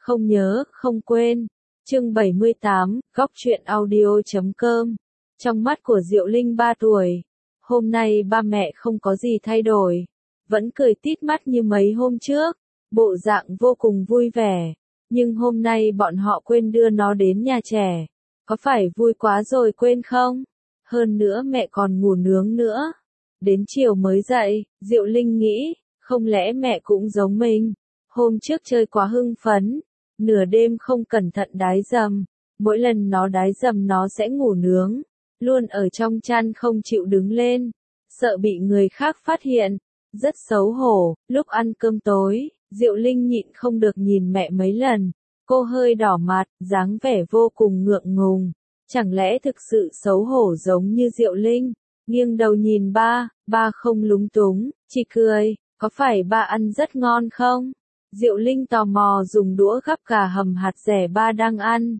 không nhớ, không quên. Chương 78, góc truyện audio.com. Trong mắt của Diệu Linh 3 tuổi, hôm nay ba mẹ không có gì thay đổi, vẫn cười tít mắt như mấy hôm trước, bộ dạng vô cùng vui vẻ, nhưng hôm nay bọn họ quên đưa nó đến nhà trẻ, có phải vui quá rồi quên không? Hơn nữa mẹ còn ngủ nướng nữa, đến chiều mới dậy, Diệu Linh nghĩ, không lẽ mẹ cũng giống mình, hôm trước chơi quá hưng phấn, nửa đêm không cẩn thận đái dầm, mỗi lần nó đái dầm nó sẽ ngủ nướng, luôn ở trong chăn không chịu đứng lên, sợ bị người khác phát hiện, rất xấu hổ. Lúc ăn cơm tối, Diệu Linh nhịn không được nhìn mẹ mấy lần, cô hơi đỏ mặt, dáng vẻ vô cùng ngượng ngùng, chẳng lẽ thực sự xấu hổ giống như Diệu Linh, nghiêng đầu nhìn ba không lúng túng, chỉ cười, có phải ba ăn rất ngon không? Diệu Linh tò mò dùng đũa gắp gà hầm hạt dẻ ba đang ăn.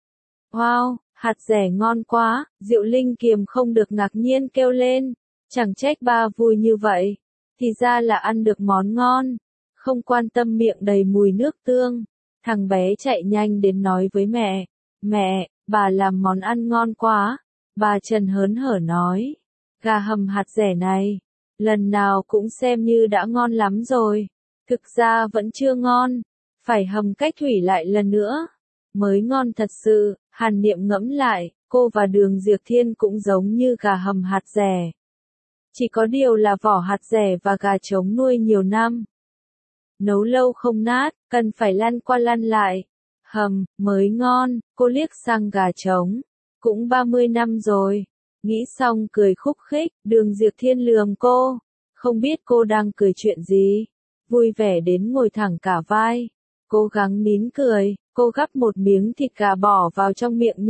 Wow, hạt dẻ ngon quá, Diệu Linh kiềm không được ngạc nhiên kêu lên, chẳng trách ba vui như vậy, thì ra là ăn được món ngon, không quan tâm miệng đầy mùi nước tương. Thằng bé chạy nhanh đến nói với mẹ, bà làm món ăn ngon quá, bà Trần hớn hở nói, gà hầm hạt dẻ này, lần nào cũng xem như đã ngon lắm rồi. Thực ra vẫn chưa ngon, phải hầm cách thủy lại lần nữa, mới ngon thật sự. Hàn Niệm ngẫm lại, cô và Đường Diệp Thiên cũng giống như gà hầm hạt dẻ. Chỉ có điều là vỏ hạt dẻ và gà trống nuôi nhiều năm. Nấu lâu không nát, cần phải lăn qua lăn lại. Hầm, mới ngon, cô liếc sang gà trống. Cũng 30 năm rồi. Nghĩ xong cười khúc khích, Đường Diệp Thiên lườm cô. Không biết cô đang cười chuyện gì. Vui vẻ đến ngồi thẳng cả vai. Cố gắng nín cười, cô gắp một miếng thịt gà bỏ vào trong miệng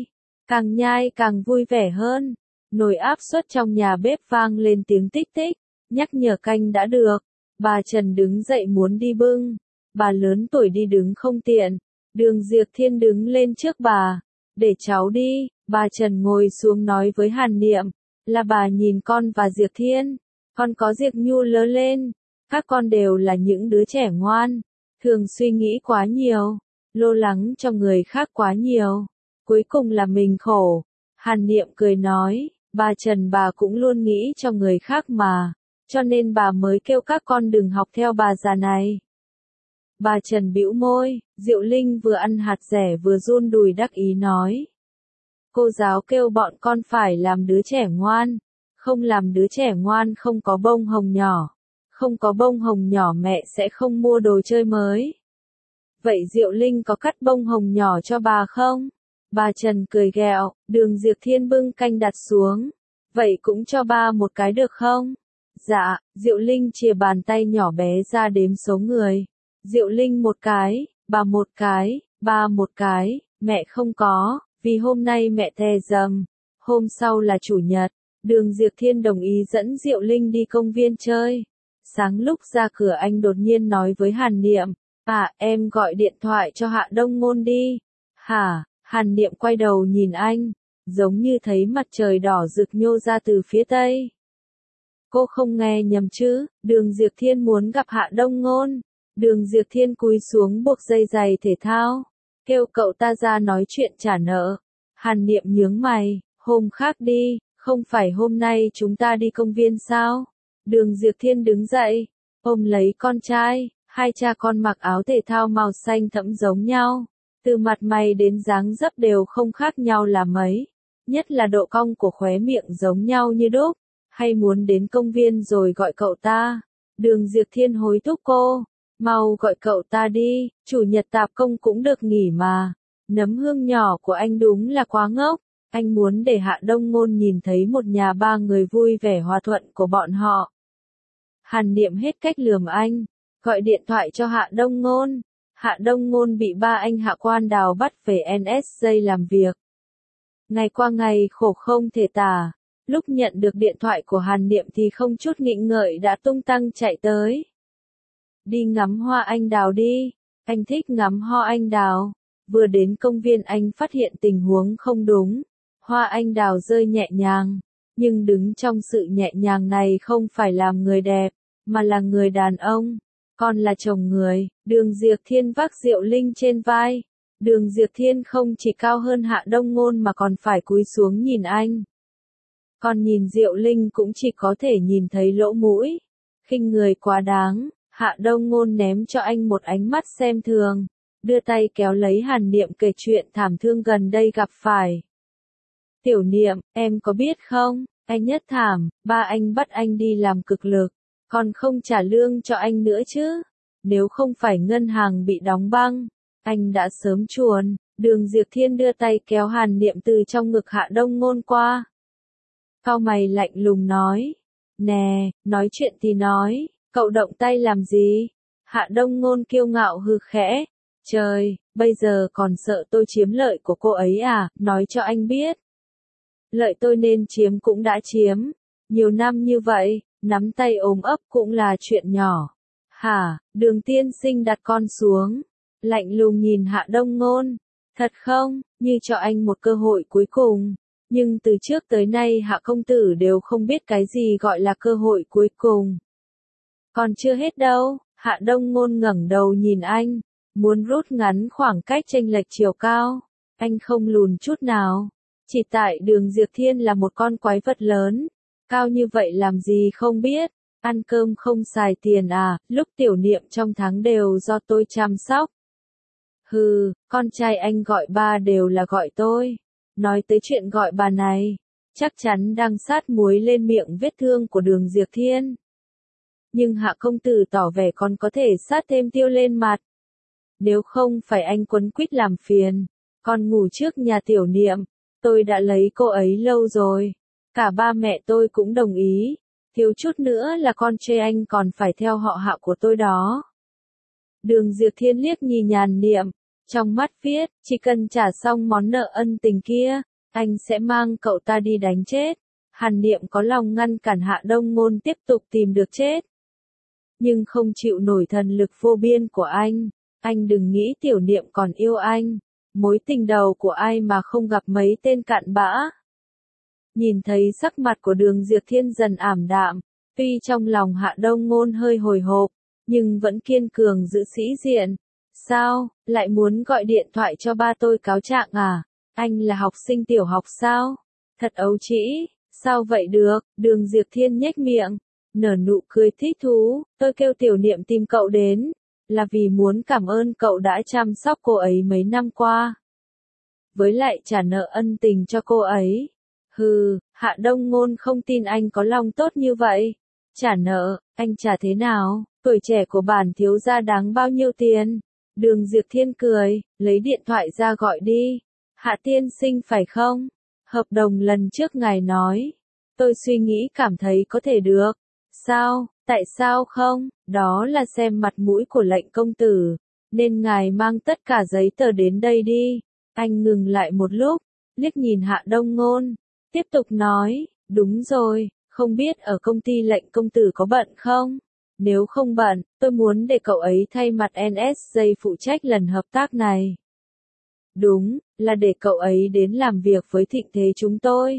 nhai càng vui vẻ hơn. Nồi áp suất trong nhà bếp vang lên tiếng tích tích, nhắc nhở canh đã được. Bà Trần đứng dậy muốn đi bưng, bà lớn tuổi đi đứng không tiện. Đường Diệp Thiên đứng lên trước bà, để cháu đi. Bà Trần ngồi xuống nói với Hàn Niệm, là bà nhìn con và Diệp Thiên, con có Diệp Nhu lớn lên, các con đều là những đứa trẻ ngoan, thường suy nghĩ quá nhiều, lo lắng cho người khác quá nhiều, cuối cùng là mình khổ. Hàn Niệm cười nói, bà Trần bà cũng luôn nghĩ cho người khác mà, cho nên bà mới kêu các con đừng học theo bà già này. Bà Trần bĩu môi, Diệu Linh vừa ăn hạt dẻ vừa run đùi đắc ý nói. Cô giáo kêu bọn con phải làm đứa trẻ ngoan, không làm đứa trẻ ngoan không có bông hồng nhỏ, không có bông hồng nhỏ mẹ sẽ không mua đồ chơi mới. Vậy Diệu Linh có cắt bông hồng nhỏ cho bà không? Bà Trần cười ghẹo, Đường Diệp Thiên bưng canh đặt xuống. Vậy cũng cho ba một cái được không? Dạ, Diệu Linh chìa bàn tay nhỏ bé ra đếm số người. Diệu Linh một cái, bà một cái, ba một cái, mẹ không có, vì hôm nay mẹ thè dầm. Hôm sau là chủ nhật, Đường Diệp Thiên đồng ý dẫn Diệu Linh đi công viên chơi. Sáng lúc ra cửa anh đột nhiên nói với Hàn Niệm, em gọi điện thoại cho Hạ Đông Ngôn đi. Hả? Hàn Niệm quay đầu nhìn anh, giống như thấy mặt trời đỏ rực nhô ra từ phía tây. Cô không nghe nhầm chứ, Đường Diệp Thiên muốn gặp Hạ Đông Ngôn. Đường Diệp Thiên cúi xuống buộc dây giày thể thao, kêu cậu ta ra nói chuyện trả nợ. Hàn Niệm nhướng mày, hôm khác đi, không phải hôm nay chúng ta đi công viên sao? Đường Diệp Thiên đứng dậy, ôm lấy con trai, hai cha con mặc áo thể thao màu xanh thẫm giống nhau, từ mặt mày đến dáng dấp đều không khác nhau là mấy, nhất là độ cong của khóe miệng giống nhau như đúc, hay muốn đến công viên rồi gọi cậu ta. Đường Diệp Thiên hối thúc cô, mau gọi cậu ta đi, chủ nhật tạp công cũng được nghỉ mà. Nấm hương nhỏ của anh đúng là quá ngốc, anh muốn để Hạ Đông Ngôn nhìn thấy một nhà ba người vui vẻ hòa thuận của bọn họ. Hàn Niệm hết cách lườm anh, gọi điện thoại cho Hạ Đông Ngôn. Hạ Đông Ngôn bị ba anh Hạ Quan Đào bắt về NSJ làm việc. Ngày qua ngày khổ không thể tả, lúc nhận được điện thoại của Hàn Niệm thì không chút nghĩ ngợi đã tung tăng chạy tới. Đi ngắm hoa anh đào đi, anh thích ngắm hoa anh đào. Vừa đến công viên anh phát hiện tình huống không đúng, hoa anh đào rơi nhẹ nhàng, nhưng đứng trong sự nhẹ nhàng này không phải làm người đẹp, mà là người đàn ông. Con là chồng người, Đường Diệp Thiên vác Diệu Linh trên vai. Đường Diệp Thiên không chỉ cao hơn Hạ Đông Ngôn mà còn phải cúi xuống nhìn anh. Còn nhìn Diệu Linh cũng chỉ có thể nhìn thấy lỗ mũi. Khinh người quá đáng, Hạ Đông Ngôn ném cho anh một ánh mắt xem thường, đưa tay kéo lấy Hàn Niệm kể chuyện thảm thương gần đây gặp phải. Tiểu Niệm, em có biết không, anh nhất thảm, ba anh bắt anh đi làm cực lực, còn không trả lương cho anh nữa chứ. Nếu không phải ngân hàng bị đóng băng, anh đã sớm chuồn. Đường Diệp Thiên đưa tay kéo Hàn Niệm từ trong ngực Hạ Đông Ngôn qua. Cau mày lạnh lùng nói, nè, nói chuyện thì nói, cậu động tay làm gì? Hạ Đông Ngôn kiêu ngạo hừ khẽ, trời, bây giờ còn sợ tôi chiếm lợi của cô ấy à, nói cho anh biết. Lợi tôi nên chiếm cũng đã chiếm, nhiều năm như vậy, nắm tay ôm ấp cũng là chuyện nhỏ. Hả, Đường tiên sinh đặt con xuống, lạnh lùng nhìn Hạ Đông Ngôn, thật không, như cho anh một cơ hội cuối cùng. Nhưng từ trước tới nay Hạ công tử đều không biết cái gì gọi là cơ hội cuối cùng. Còn chưa hết đâu, Hạ Đông Ngôn ngẩng đầu nhìn anh, muốn rút ngắn khoảng cách chênh lệch chiều cao. Anh không lùn chút nào, chỉ tại Đường Diệp Thiên là một con quái vật lớn, cao như vậy làm gì không biết, ăn cơm không xài tiền à, lúc tiểu niệm trong tháng đều do tôi chăm sóc. Hừ, con trai anh gọi ba đều là gọi tôi. Nói tới chuyện gọi bà này, chắc chắn đang sát muối lên miệng vết thương của Đường Diệp Thiên. Nhưng Hạ công tử tỏ vẻ còn có thể sát thêm tiêu lên mặt. Nếu không phải anh quấn quýt làm phiền, con ngủ trước nhà tiểu niệm, tôi đã lấy cô ấy lâu rồi. Cả ba mẹ tôi cũng đồng ý, thiếu chút nữa là con trai anh còn phải theo họ Hạ của tôi đó. Đường Diệp Thiên liếc nhìn Hàn Niệm, trong mắt viết, chỉ cần trả xong món nợ ân tình kia, anh sẽ mang cậu ta đi đánh chết. Hàn Niệm có lòng ngăn cản Hạ Đông Ngôn tiếp tục tìm được chết, nhưng không chịu nổi thần lực vô biên của anh. Anh đừng nghĩ tiểu niệm còn yêu anh, mối tình đầu của ai mà không gặp mấy tên cặn bã. Nhìn thấy sắc mặt của Đường Diệp Thiên dần ảm đạm, tuy trong lòng Hạ Đông Ngôn hơi hồi hộp, nhưng vẫn kiên cường giữ sĩ diện. Sao, lại muốn gọi điện thoại cho ba tôi cáo trạng à? Anh là học sinh tiểu học sao? Thật ấu trĩ, sao vậy được? Đường Diệp Thiên nhếch miệng, nở nụ cười thích thú, tôi kêu tiểu niệm tìm cậu đến, là vì muốn cảm ơn cậu đã chăm sóc cô ấy mấy năm qua. Với lại trả nợ ân tình cho cô ấy. Hừ, Hạ Đông Ngôn không tin anh có lòng tốt như vậy. Trả nợ, anh trả thế nào? Tuổi trẻ của bản thiếu gia đáng bao nhiêu tiền? Đường Diệp Thiên cười, lấy điện thoại ra gọi đi. Hạ tiên sinh phải không? Hợp đồng lần trước ngài nói. Tôi suy nghĩ cảm thấy có thể được. Sao, tại sao không? Đó là xem mặt mũi của lệnh công tử. Nên ngài mang tất cả giấy tờ đến đây đi. Anh ngừng lại một lúc, liếc nhìn Hạ Đông Ngôn. Tiếp tục nói, đúng rồi, không biết ở công ty lệnh công tử có bận không? Nếu không bận, tôi muốn để cậu ấy thay mặt NSJ phụ trách lần hợp tác này. Đúng, là để cậu ấy đến làm việc với Thịnh Thế chúng tôi.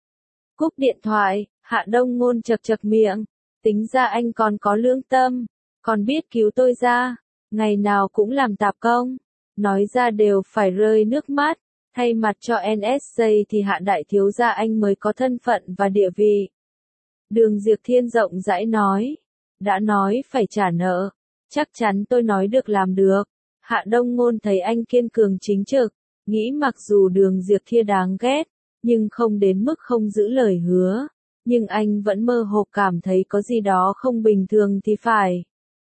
Cúp điện thoại, Hạ Đông Ngôn chật chật miệng, tính ra anh còn có lương tâm, còn biết cứu tôi ra, ngày nào cũng làm tạp công, nói ra đều phải rơi nước mắt, thay mặt cho NSJ thì Hạ đại thiếu gia anh mới có thân phận và địa vị. Đường Diệp Thiên rộng rãi nói, đã nói phải trả nợ, chắc chắn tôi nói được làm được. Hạ Đông Ngôn thấy anh kiên cường chính trực, nghĩ mặc dù Đường Diệp Thiên đáng ghét, nhưng không đến mức không giữ lời hứa, nhưng anh vẫn mơ hồ cảm thấy có gì đó không bình thường thì phải.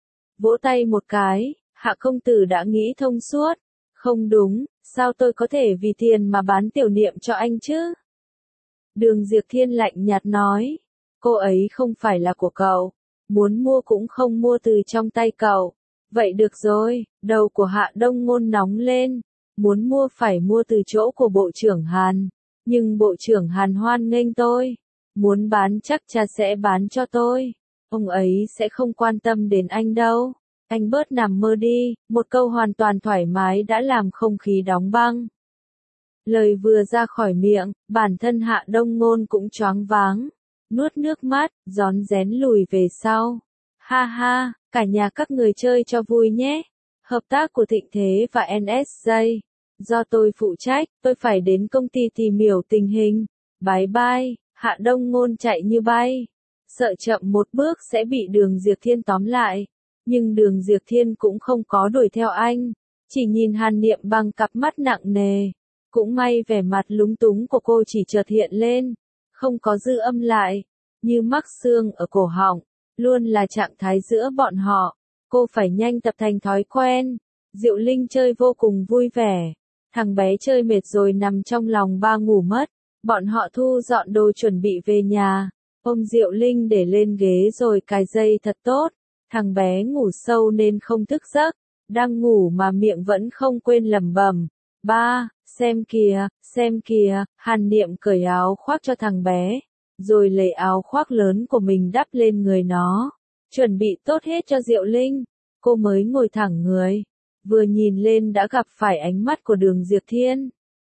Vỗ tay một cái, Hạ công tử đã nghĩ thông suốt, không đúng, sao tôi có thể vì tiền mà bán tiểu niệm cho anh chứ? Đường Diệp Thiên lạnh nhạt nói, cô ấy không phải là của cậu, muốn mua cũng không mua từ trong tay cậu. Vậy được rồi, đầu của Hạ Đông Ngôn nóng lên, muốn mua phải mua từ chỗ của Bộ trưởng Hàn, nhưng Bộ trưởng Hàn hoan nghênh tôi, muốn bán chắc chắn sẽ bán cho tôi, ông ấy sẽ không quan tâm đến anh đâu, anh bớt nằm mơ đi, một câu hoàn toàn thoải mái đã làm không khí đóng băng. Lời vừa ra khỏi miệng, bản thân Hạ Đông Ngôn cũng choáng váng, nuốt nước mắt, rón rén lùi về sau. Ha ha, cả nhà các người chơi cho vui nhé. Hợp tác của Thịnh Thế và NSJ. Do tôi phụ trách, tôi phải đến công ty tìm hiểu tình hình. Bye bye, Hạ Đông Ngôn chạy như bay. Sợ chậm một bước sẽ bị Đường Diệp Thiên tóm lại. Nhưng Đường Diệp Thiên cũng không có đuổi theo anh. Chỉ nhìn Hàn Niệm bằng cặp mắt nặng nề. Cũng may vẻ mặt lúng túng của cô chỉ chợt hiện lên. Không có dư âm lại. Như mắc xương ở cổ họng. Luôn là trạng thái giữa bọn họ. Cô phải nhanh tập thành thói quen. Diệu Linh chơi vô cùng vui vẻ. Thằng bé chơi mệt rồi nằm trong lòng ba ngủ mất. Bọn họ thu dọn đồ chuẩn bị về nhà. Ôm Diệu Linh để lên ghế rồi cài dây thật tốt. Thằng bé ngủ sâu nên không thức giấc. Đang ngủ mà miệng vẫn không quên lẩm bẩm. Ba, xem kìa, Hàn Niệm cởi áo khoác cho thằng bé. Rồi lấy áo khoác lớn của mình đắp lên người nó. Chuẩn bị tốt hết cho Diệu Linh. Cô mới ngồi thẳng người. Vừa nhìn lên đã gặp phải ánh mắt của Đường Diệp Thiên.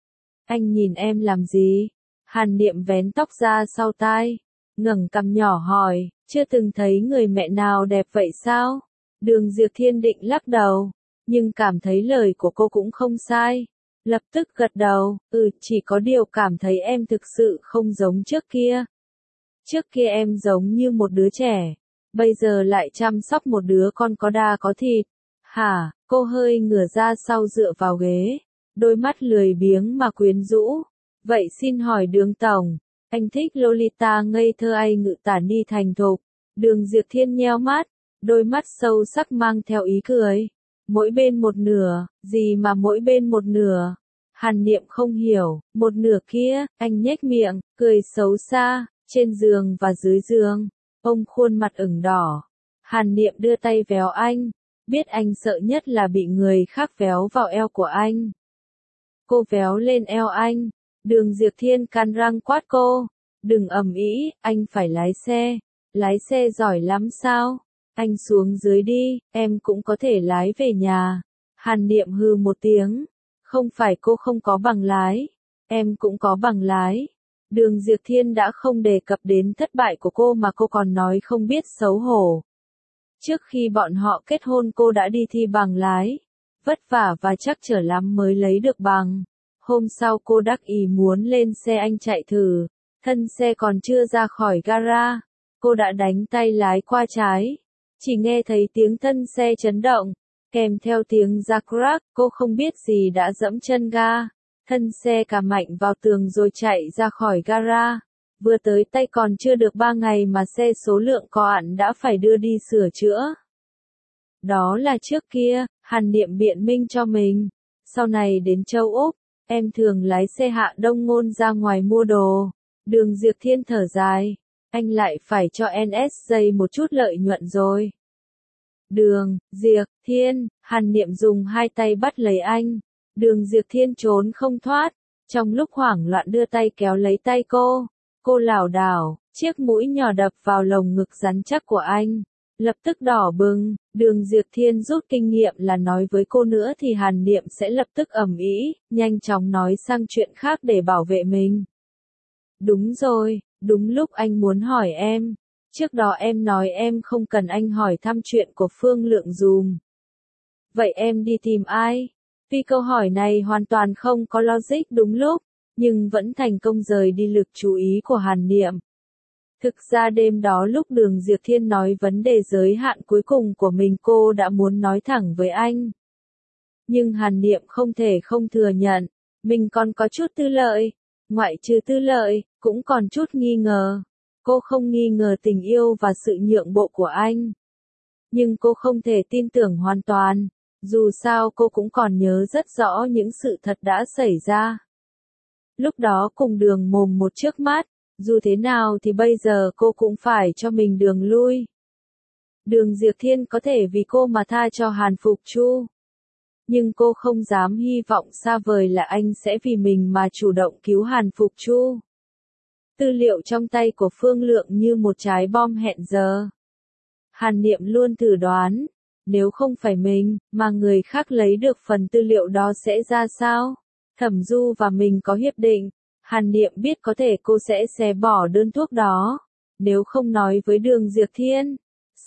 Anh nhìn em làm gì? Hàn Niệm vén tóc ra sau tai. Ngẩng cằm nhỏ hỏi, chưa từng thấy người mẹ nào đẹp vậy sao? Đường Diệp Thiên định lắc đầu. Nhưng cảm thấy lời của cô cũng không sai. Lập tức gật đầu, chỉ có điều cảm thấy em thực sự không giống trước kia. Trước kia em giống như một đứa trẻ. Bây giờ lại chăm sóc một đứa con có da có thịt. Hả, cô hơi ngửa ra sau dựa vào ghế. Đôi mắt lười biếng mà quyến rũ. Vậy xin hỏi Đường Tổng, anh thích Lolita ngây thơ hay ngự tả ni thành thục? Đường Diệp Thiên nheo mắt, đôi mắt sâu sắc mang theo ý cười. Mỗi bên một nửa, gì mà mỗi bên một nửa? Hàn Niệm không hiểu, một nửa kia, anh nhếch miệng, cười xấu xa, trên giường và dưới giường. Ông khuôn mặt ửng đỏ. Hàn Niệm đưa tay véo anh, biết anh sợ nhất là bị người khác véo vào eo của anh. Cô véo lên eo anh. Đường Diệp Thiên cắn răng quát cô. Đừng ầm ĩ, anh phải lái xe. Lái xe giỏi lắm sao? Anh xuống dưới đi, em cũng có thể lái về nhà. Hàn Niệm hừ một tiếng. Không phải cô không có bằng lái. Em cũng có bằng lái. Đường Diệp Thiên đã không đề cập đến thất bại của cô mà cô còn nói không biết xấu hổ. Trước khi bọn họ kết hôn cô đã đi thi bằng lái. Vất vả và chắc trở lắm mới lấy được bằng. Hôm sau cô đắc ý muốn lên xe anh chạy thử. Thân xe còn chưa ra khỏi gara. Cô đã đánh tay lái qua trái. Chỉ nghe thấy tiếng thân xe chấn động. Kèm theo tiếng rắc rắc, cô không biết gì đã dẫm chân ga. Thân xe cả mạnh vào tường rồi chạy ra khỏi gara. Vừa tới tay còn chưa được 3 ngày mà xe số lượng có hạn đã phải đưa đi sửa chữa. Đó là trước kia, Hàn Niệm biện minh cho mình. Sau này đến châu Úc, em thường lái xe Hạ Đông Ngôn ra ngoài mua đồ. Đường Diệp Thiên thở dài. Anh lại phải cho NSJ một chút lợi nhuận rồi. Đường, Diệp, Thiên, Hàn Niệm dùng hai tay bắt lấy anh. Đường Diệp Thiên trốn không thoát. Trong lúc hoảng loạn đưa tay kéo lấy tay cô. Cô lảo đảo, chiếc mũi nhỏ đập vào lồng ngực rắn chắc của anh. Lập tức đỏ bừng, Đường Diệp Thiên rút kinh nghiệm là nói với cô nữa thì Hàn Niệm sẽ lập tức ầm ĩ, nhanh chóng nói sang chuyện khác để bảo vệ mình. Đúng rồi, đúng lúc anh muốn hỏi em. Trước đó em nói em không cần anh hỏi thăm chuyện của Phương Lượng dùm. Vậy em đi tìm ai? Vì câu hỏi này hoàn toàn không có logic đúng lúc, nhưng vẫn thành công rời đi lực chú ý của Hàn Niệm. Thực ra đêm đó lúc Đường Diệp Thiên nói vấn đề giới hạn cuối cùng của mình cô đã muốn nói thẳng với anh. Nhưng Hàn Niệm không thể không thừa nhận, mình còn có chút tư lợi, ngoại trừ tư lợi, cũng còn chút nghi ngờ. Cô không nghi ngờ tình yêu và sự nhượng bộ của anh. Nhưng cô không thể tin tưởng hoàn toàn, dù sao cô cũng còn nhớ rất rõ những sự thật đã xảy ra. Lúc đó cùng Đường mồm một trước mắt, dù thế nào thì bây giờ cô cũng phải cho mình đường lui. Đường Diệp Thiên có thể vì cô mà tha cho Hàn Phục Chu. Nhưng cô không dám hy vọng xa vời là anh sẽ vì mình mà chủ động cứu Hàn Phục Chu. Tư liệu trong tay của Phương Lượng như một trái bom hẹn giờ. Hàn Niệm luôn thử đoán, nếu không phải mình, mà người khác lấy được phần tư liệu đó sẽ ra sao? Thẩm Du và mình có hiệp định. Hàn Niệm biết có thể cô sẽ xé bỏ đơn thuốc đó. Nếu không nói với Đường Diệp Thiên.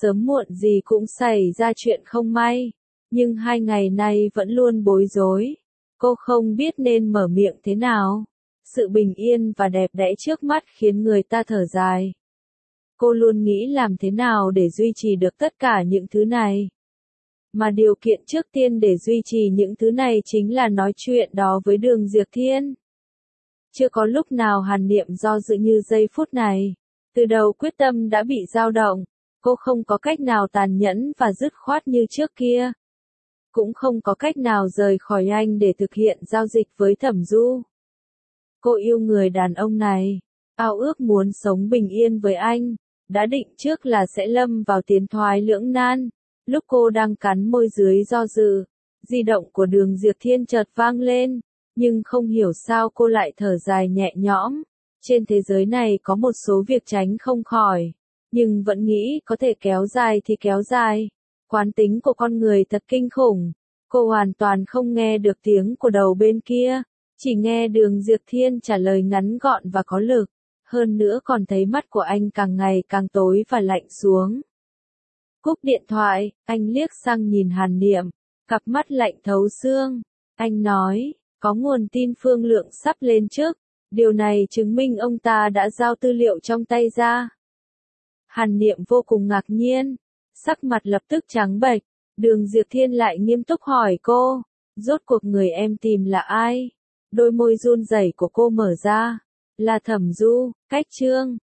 sớm muộn gì cũng xảy ra chuyện không may, nhưng 2 ngày nay vẫn luôn bối rối. Cô không biết nên mở miệng thế nào. Sự bình yên và đẹp đẽ trước mắt khiến người ta thở dài. Cô luôn nghĩ làm thế nào để duy trì được tất cả những thứ này. Mà điều kiện trước tiên để duy trì những thứ này chính là nói chuyện đó với Đường Diệp Thiên. Chưa có lúc nào Hàn Niệm do dự như giây phút này. Từ đầu quyết tâm đã bị dao động. Cô không có cách nào tàn nhẫn và dứt khoát như trước kia. Cũng không có cách nào rời khỏi anh để thực hiện giao dịch với Thẩm Du. Cô yêu người đàn ông này, ao ước muốn sống bình yên với anh, đã định trước là sẽ lâm vào tiến thoái lưỡng nan. Lúc cô đang cắn môi dưới do dự, di động của Đường Diệp Thiên chợt vang lên, nhưng không hiểu sao cô lại thở dài nhẹ nhõm. Trên thế giới này có một số việc tránh không khỏi, nhưng vẫn nghĩ có thể kéo dài thì kéo dài. Quán tính của con người thật kinh khủng. Cô hoàn toàn không nghe được tiếng của đầu bên kia, chỉ nghe Đường Diệp Thiên trả lời ngắn gọn và có lực. Hơn nữa còn thấy mắt của anh càng ngày càng tối và lạnh xuống. Cúp điện thoại, anh liếc sang nhìn Hàn Niệm, cặp mắt lạnh thấu xương. Anh nói, có nguồn tin Phương Lượng sắp lên chức, điều này chứng minh ông ta đã giao tư liệu trong tay ra. Hàn Niệm vô cùng ngạc nhiên, sắc mặt lập tức trắng bệch. Đường Diệp Thiên lại nghiêm túc hỏi cô, rốt cuộc người em tìm là ai? Đôi môi run rẩy của cô mở ra, là Thẩm Du, Cách Trương.